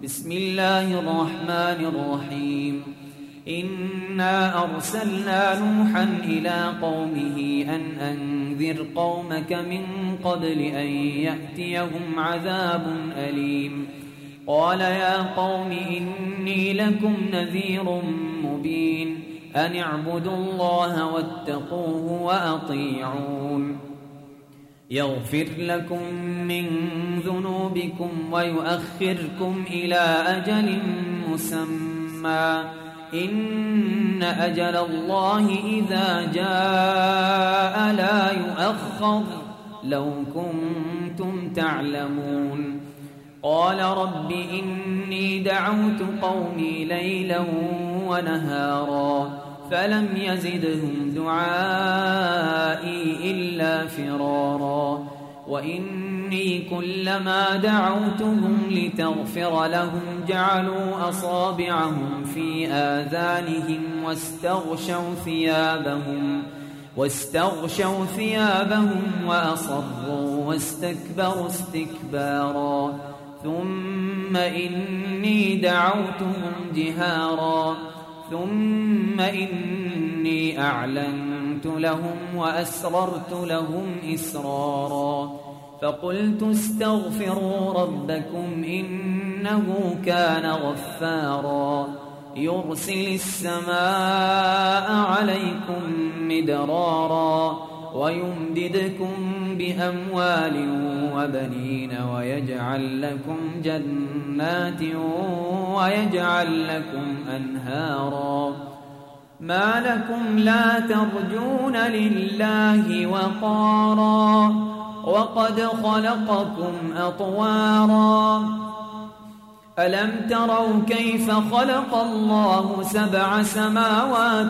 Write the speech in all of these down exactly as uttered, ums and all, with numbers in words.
بسم الله الرحمن الرحيم إنا أرسلنا نوحا إلى قومه أن أنذر قومك من قبل أن يأتيهم عذاب أليم قال يا قوم إني لكم نذير مبين أن اعبدوا الله واتقوه وأطيعون يغفر لكم من ذنوبكم ويؤخركم إلى أجل مسمى إن أجل الله إذا جاء لا يؤخر لو كنتم تعلمون قال رب إني دعوت قومي ليلا ونهارا فلم يزدهم دعائي إلا فرارا وإني كلما دعوتهم لتغفر لهم جعلوا أصابعهم في آذانهم واستغشوا ثيابهم واستغشوا ثيابهم وأصروا واستكبروا استكبارا ثم إني دعوتهم جهارا ثم إني أعلنت لهم وأسررت لهم إسرارا فقلت استغفروا ربكم إنه كان غفارا يرسل السماء عليكم مدرارا ويمددكم بأموال وبنين ويجعل لكم جنات ويجعل لكم أنهارا ما لكم لا ترجون لله وقارا وقد خلقكم أطوارا ألم تروا كيف خلق الله سبع سماوات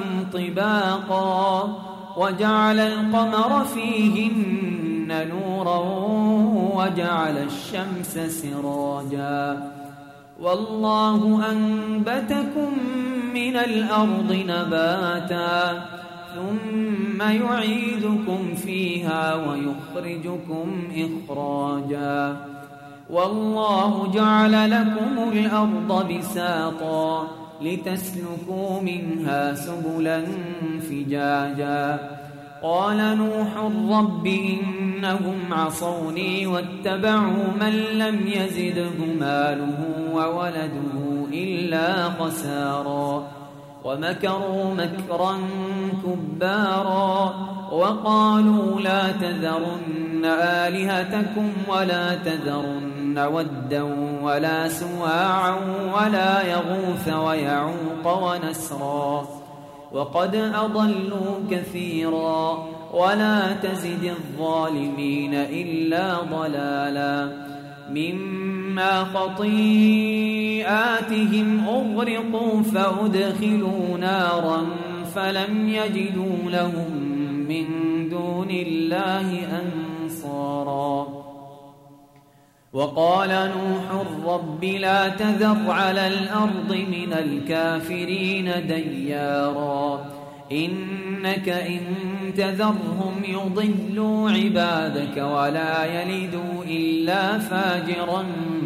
طباقا وجعل القمر فيهن نورا وجعل الشمس سراجا والله أنبتكم من الأرض نباتا ثم يعيدكم فيها ويخرجكم إخراجا والله جعل لكم الأرض بساطا لتسلكوا منها سبلا فجاجا قال نوح رب إنهم عصوني واتبعوا من لم يزده ماله وولده إلا خسارا ومكروا مكرا كبارا وقالوا لا تذرن آلهتكم ولا تذرن ودا ولا سواعا ولا يغوث ويعوق ونسرا وقد أضلوا كثيرا ولا تزد الظالمين إلا ضلالا مما خطيئاتهم أغرقوا فأدخلوا نارا فلم يجدوا لهم من دون الله أنصارا وقال نوح رب لا تذر على الأرض من الكافرين ديارا إنك إن تذرهم يضلوا عبادك ولا يلدوا إلا فاجرا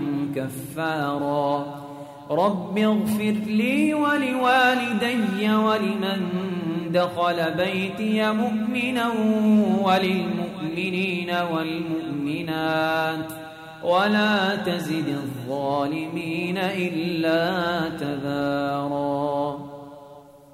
كفارا رب اغفر لي ولوالدي ولمن دخل بيتي مؤمنا وللمؤمنين والمؤمنات ولا تزد الظالمين إلا تبارا.